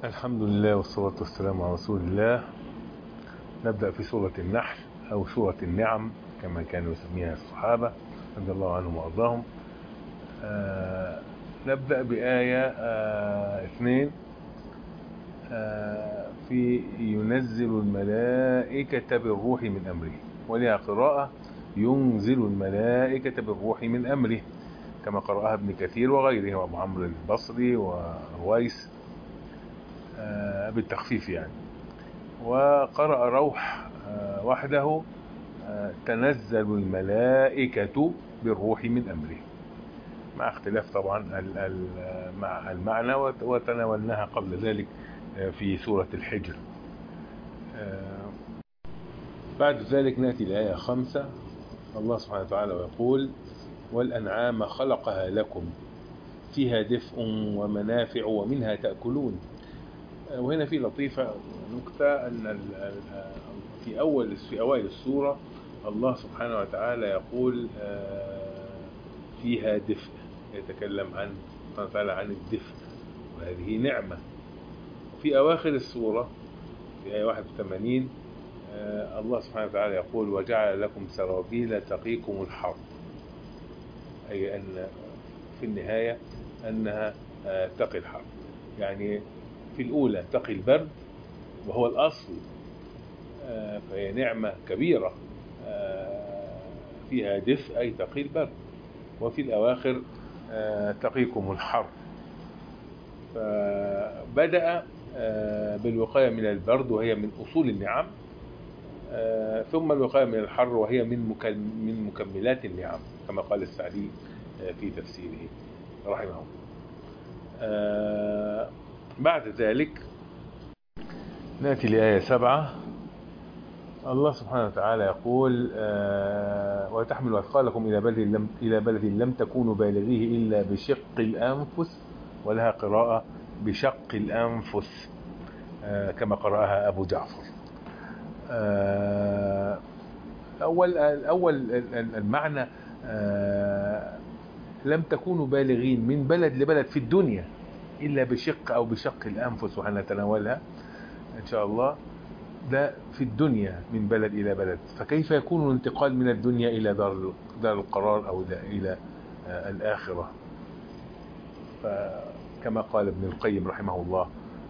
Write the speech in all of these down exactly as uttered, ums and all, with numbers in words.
الحمد لله والصلاة والسلام على رسول الله. نبدأ في سورة النحل أو سورة النعم كما كانوا يسميها الصحابة رضي الله عنهم وأرضاهم. آه نبدأ بآية آه اثنين. آه في ينزل الملائكة بالروح من أمره، ولها قراءة ينزل الملائكة بالروح من أمره كما قرأها ابن كثير وغيره وابو عمرو البصري ورويس آه بالتخفيف يعني. وقرأ روح آه وحده آه تنزل الملائكة بالروح من أمره، مع اختلاف طبعا مع المعنى، وتناولناها قبل ذلك في سورة الحجر. بعد ذلك نأتي الآية خمسة. الله سبحانه وتعالى يقول: والأنعام خلقها لكم فيها دفء ومنافع ومنها تأكلون. وهنا في لطيفة نكتة أن في أول في أوائل السورة الله سبحانه وتعالى يقول فيها دفء، يتكلم عن سبحانه وتعالى عن الدفء، وهذه نعمة. في أواخر السورة في آية واحد وثمانين الله سبحانه وتعالى يقول: وجعل لكم سرابيل تقيكم الحر، أي أن في النهاية أنها تقي الحر. يعني في الأولى تقي البرد وهو الأصل، فهي نعمة كبيرة فيها دفء أي تقي البرد، وفي الأواخر تقيكم الحر. فبدأ بالوقاية من البرد وهي من أصول النعم، ثم الوقاية من الحر وهي من من مكملات النعم كما قال السعدي في تفسيره رحمه الله. بعد ذلك نأتي لآية سبعة. الله سبحانه وتعالى يقول: وتحمل أثقالكم إلى بلد لم إلى بلد لم تكونوا بالغيه إلا بشق الأنفس، ولها قراءة بشق الأنفس كما قرأها أبو جعفر. أول أول المعنى لم تكونوا بالغين من بلد لبلد في الدنيا إلا بشق أو بشق الأنفس، وهنتناولها إن شاء الله. ده في الدنيا من بلد إلى بلد، فكيف يكون الانتقال من الدنيا إلى دار دار القرار أو إلى الآخرة؟ كما قال ابن القيم رحمه الله.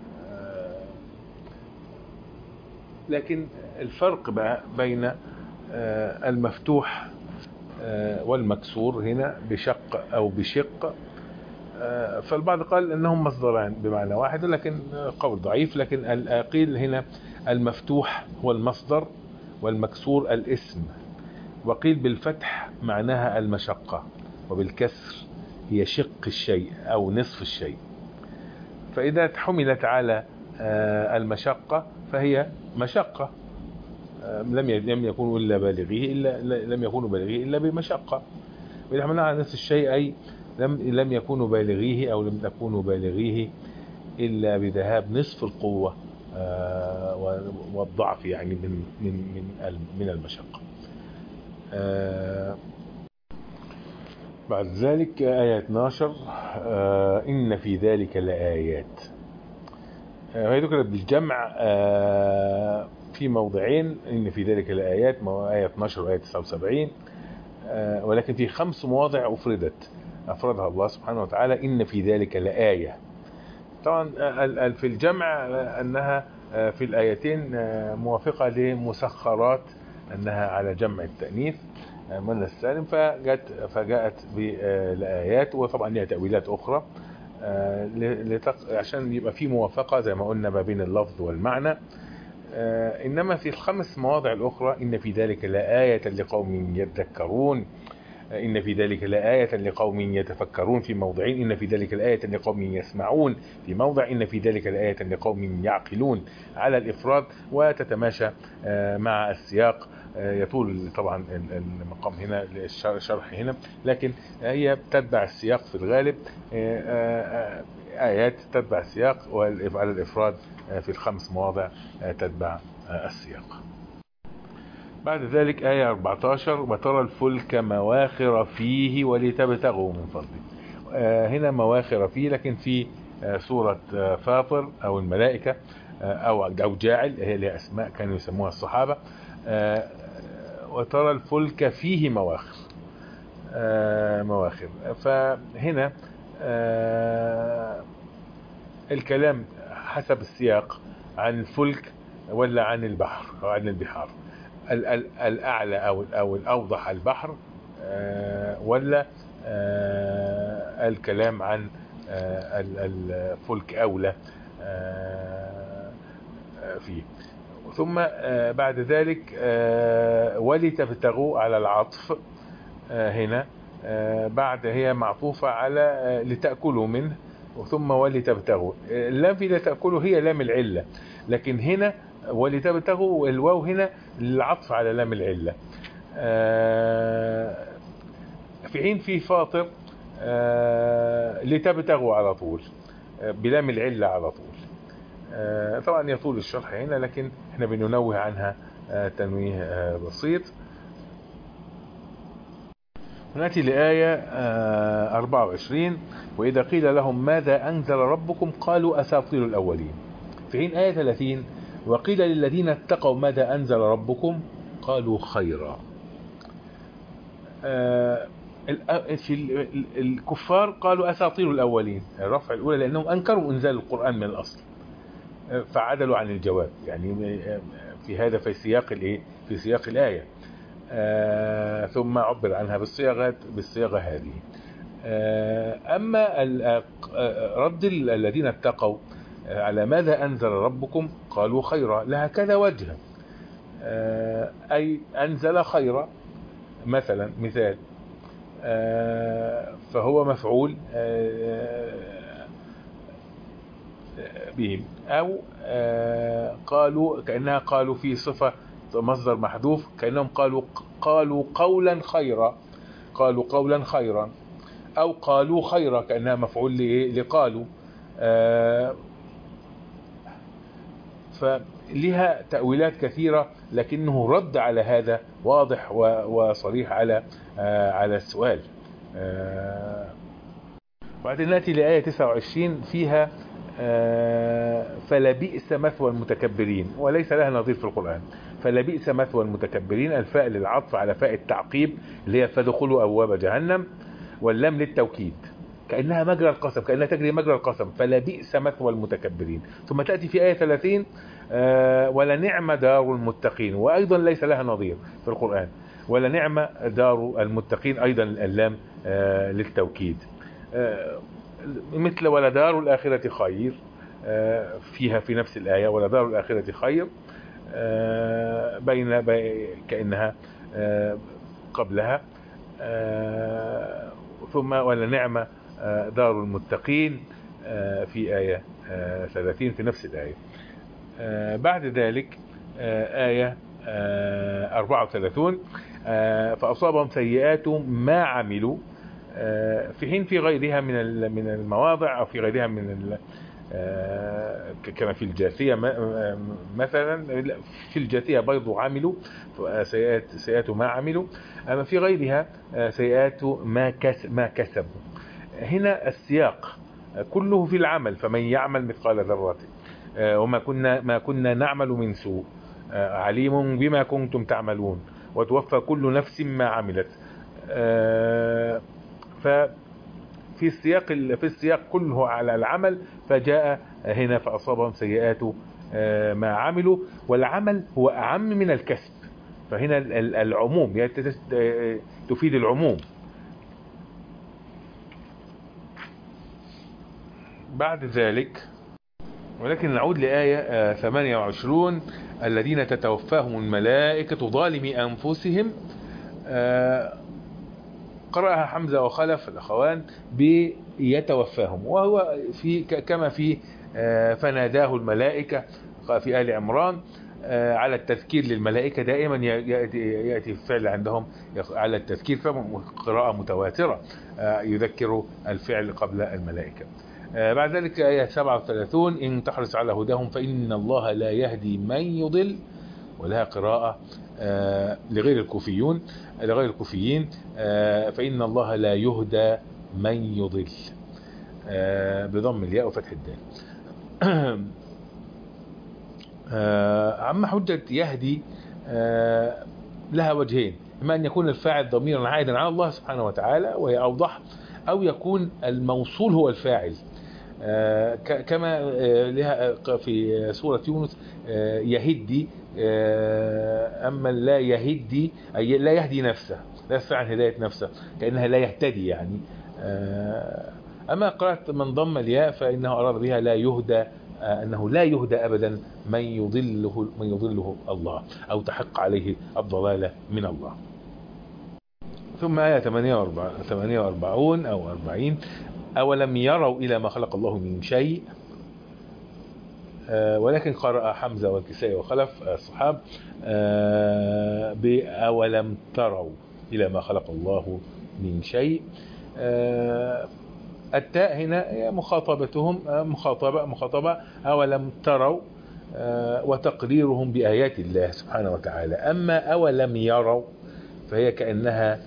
لكن الفرق بقى بين المفتوح والمكسور هنا بشق أو بشق، فالبعض قال أنهم مصدران بمعنى واحد، لكن قول ضعيف. لكن القيل هنا المفتوح هو المصدر والمكسور الاسم، وقيل بالفتح معناها المشقة، وبالكسر هي شق الشيء أو نصف الشيء. فإذا حملت على المشقة فهي مشقة، لم لم يكونوا إلا بالغيه إلا لم يكونوا بالغيه إلا بمشقة. وإذا حملنا على نصف الشيء أي لم لم يكونوا بالغيه أو لم تكونوا بالغيه إلا بذهاب نصف القوة والضعف، يعني من من من من المشقة. بعد ذلك آية اثناشر: إن في ذلك لآيات. وهي ذكرت بالجمع في موضعين، إن في ذلك لآيات، آية اثناشر وآية تسعة وسبعين، ولكن في خمس مواضع أفردت أفردها الله سبحانه وتعالى إن في ذلك لآية. طبعا في الجمع أنها في الآيتين موافقة لمسخرات، أنها على جمع التأنيث من السالم، فجاءت فجاءت بالآيات، وطبعا لها تأويلات أخرى عشان يبقى في موافقة زي ما قلنا ما بين اللفظ والمعنى. إنما في الخمس مواضع الأخرى إن في ذلك لآية لقوم يذكرون، إن في ذلك لآية لقوم يتفكرون في موضعين، إن في ذلك لآية لقوم يسمعون في موضع، إن في ذلك لآية لقوم يعقلون، على الإفراد وتتماشى مع السياق. يطول طبعا المقام هنا الشرح هنا، لكن هي تتبع السياق في الغالب. آيات تتبع السياق، وعلى الإفراد في الخمس مواضع تتبع السياق. بعد ذلك آية أربعة عشر: وترى الفلك مواخر فيه ولتبتغوا من فضله. هنا مواخر فيه، لكن في سورة فاطر أو الملائكة أو أو جاعل، هي لها أسماء كانوا يسموها الصحابة. وترى الفلك فيه مواخر مواخر. فهنا الكلام حسب السياق عن الفلك ولا عن البحر أو عن البحار. الأعلى أو أو الأوضح البحر ولا الكلام عن الفلك أولى فيه. ثم بعد ذلك ولتبتغوا على العطف هنا بعد، هي معطوفة على لتأكلوا منه، ثم ولتبتغوا. اللام في لتأكلوا هي لام العلة، لكن هنا ولتبتغوا الواو هنا للعطف على لام العلة. في حين في فاطر لتبتغوا على طول بلام العلة على طول. طبعا يطول الشرح هنا، لكن احنا بننوه عنها تنويه بسيط. نأتي لآية أربعة وعشرين: وإذا قيل لهم ماذا أنزل ربكم قالوا أساطير الأولين. في حين آية ثلاثين: وقيل للذين اتقوا ماذا أنزل ربكم قالوا خيرا. في الكفار قالوا أساطير الأولين، الرفع الأولى، لأنهم أنكروا إنزال القرآن من الأصل فعدلوا عن الجواب، يعني في هذا في سياق الايه في سياق الآية. آه ثم عبر عنها بالصياغة بالصياغة هذه. آه أما رد الذين اتقوا على ماذا أنزل ربكم قالوا خيرا، لها كذا وجه. آه أي أنزل خيرا مثلا، مثال آه فهو مفعول آه بهم، أو آه قالوا كأنها قالوا في صفة مصدر محذوف، كأنهم قالوا قالوا قولا خيرا، قالوا قولا خيرا، أو قالوا خيرا كأنها مفعول لقالوا. آه فلها تأويلات كثيرة، لكنه رد على هذا واضح وصريح على آه على السؤال. آه بعدين نأتي لآية تسعة وعشرين فيها آه فلبئس مثوى المتكبرين، وليس لها نظير في القرآن. فلبئس مثوى المتكبرين، الفاء للعطف على فاء التعقيب اللي هي فدخلوا أبواب جهنم، واللام للتوكيد كأنها مجرى القسم، كأنها تجري مجرى القسم. فلبئس مثوى المتكبرين. ثم تأتي في آية ثلاثين آه ولنعم دار المتقين، وأيضا ليس لها نظير في القرآن. ولنعم دار المتقين أيضا اللام آه للتوكيد. آه مثل ولدار الآخرة خير آه فيها في نفس الآية ولدار الآخرة خير آه بين كأنها آه قبلها. آه ثم ولنعم آه دار المتقين آه في آية آه ثلاثين في نفس الآية. آه بعد ذلك آه آية آه أربعة وثلاثين آه فأصابهم سيئات ما عملوا، آه في حين في غيرها من من المواضع أو في غيرها من آه كما في الجاثية مثلا، في الجاثية برضو عملوا سيئات سيئات ما عملوا، أما في غيرها سيئات ما كسب ما كسبوا. هنا السياق كله في العمل، فمن يعمل مثقال ذرة وما كنا ما كنا نعمل من سوء عليم بما كنتم تعملون وتوفى كل نفس ما عملت. ففي السياق في السياق كله على العمل، فجاء هنا فأصابهم سيئات ما عملوا، والعمل هو أعم من الكسب، فهنا العموم يعني تفيد العموم. بعد ذلك ولكن نعود لآية ثمانية وعشرين الذين تتوفاهم الملائكة ظالمي أنفسهم. قرأها حمزة وخلف الأخوان بيتوفاهم، وهو في كما في فناداه الملائكة في آل عمران على التذكير للملائكة. دائما يأتي الفعل عندهم على التذكير، فقراءة متواترة يذكر الفعل قبل الملائكة. بعد ذلك آية سبعة وثلاثين إن تحرص على هداهم فإن الله لا يهدي من يضل، ولها قراءة لغير الكوفيون لغير الكوفيين فإن الله لا يهدى من يضل. بضم الياء وفتح الدال. أما حجة يهدي لها وجهين، إما أن يكون الفاعل ضميرا عائدا على الله سبحانه وتعالى وهي أوضح، أو يكون الموصول هو الفاعل كما لها في سورة يونس يهدي. أما لا يهدي أي لا يهدي نفسه، لا يستطيع عن هداية نفسه، كأنها لا يهتدي يعني. أما قرأت من ضم الياء فإنه أراد بها لا يهدى، أنه لا يهدى أبدا من يضله من يضله الله أو تحق عليه الضلالة من الله. ثم آية ثمانية وأربعين أو أربعين: أولم يروا إلى ما خلق الله من شيء، ولكن قرأ حمزة والكسائي وخلف الصحاب بأولم تروا إلى ما خلق الله من شيء. التاء هنا مخاطبتهم مخاطبة مخاطبة أولم تروا وتقريرهم بآيات الله سبحانه وتعالى. أما أولم يروا فهي كأنها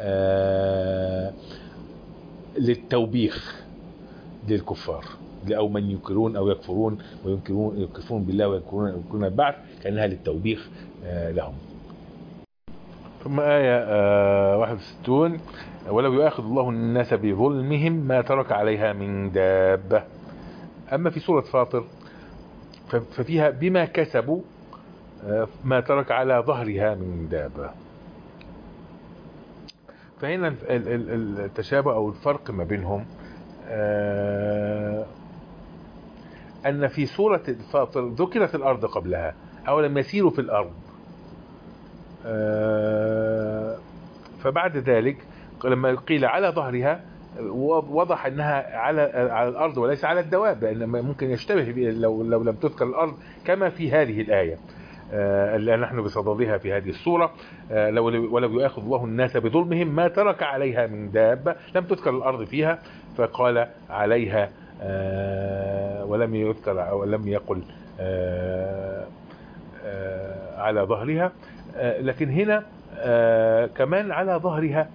للتوبيخ للكفار، أو من ينكرون أو يكفرون وينكرون يكفرون بالله وينكرون ينكرون البعث، كأنها للتوبيخ لهم. ثم آية واحد وستين: ولو يؤاخذ الله الناس بظلمهم ما ترك عليها من دابة. أما في سورة فاطر ففيها بما كسبوا ما ترك على ظهرها من دابة. فهنا التشابه أو الفرق ما بينهم أن في سورة الفاطر ذكرت الأرض قبلها، أولم يسيروا في الأرض، فبعد ذلك لما قيل على ظهرها وضح أنها على على الأرض وليس على الدواب، لأن ممكن يشتبه لو لو لم تذكر الأرض كما في هذه الآية اللي نحن بصددها في هذه السورة. لو ولو يؤاخذ الله الناس بظلمهم ما ترك عليها من دابة، لم تذكر الأرض فيها فقال عليها ولم يذكر أو لم يقل على ظهرها. لكن هنا كمان على ظهرها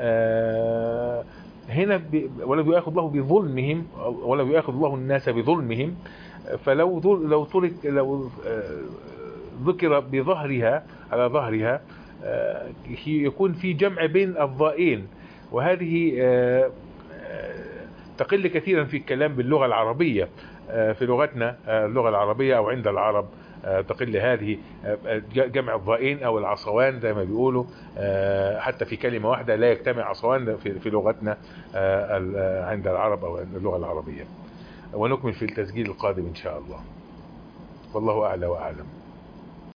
هنا ولو يؤاخذ الله بظلمهم، ولو يؤاخذ الله الناس بظلمهم، فلو لو ترك لو ذكر بظهرها على ظهرها يكون في جمع بين الضائين، وهذه تقل كثيرا في الكلام باللغة العربية. في لغتنا اللغة العربية أو عند العرب تقل هذه جمع الضائين أو العصوان زي ما بيقولوا، حتى في كلمة واحدة لا يجتمع عصوان في لغتنا عند العرب أو اللغة العربية. ونكمل في التسجيل القادم إن شاء الله، والله أعلى وأعلم.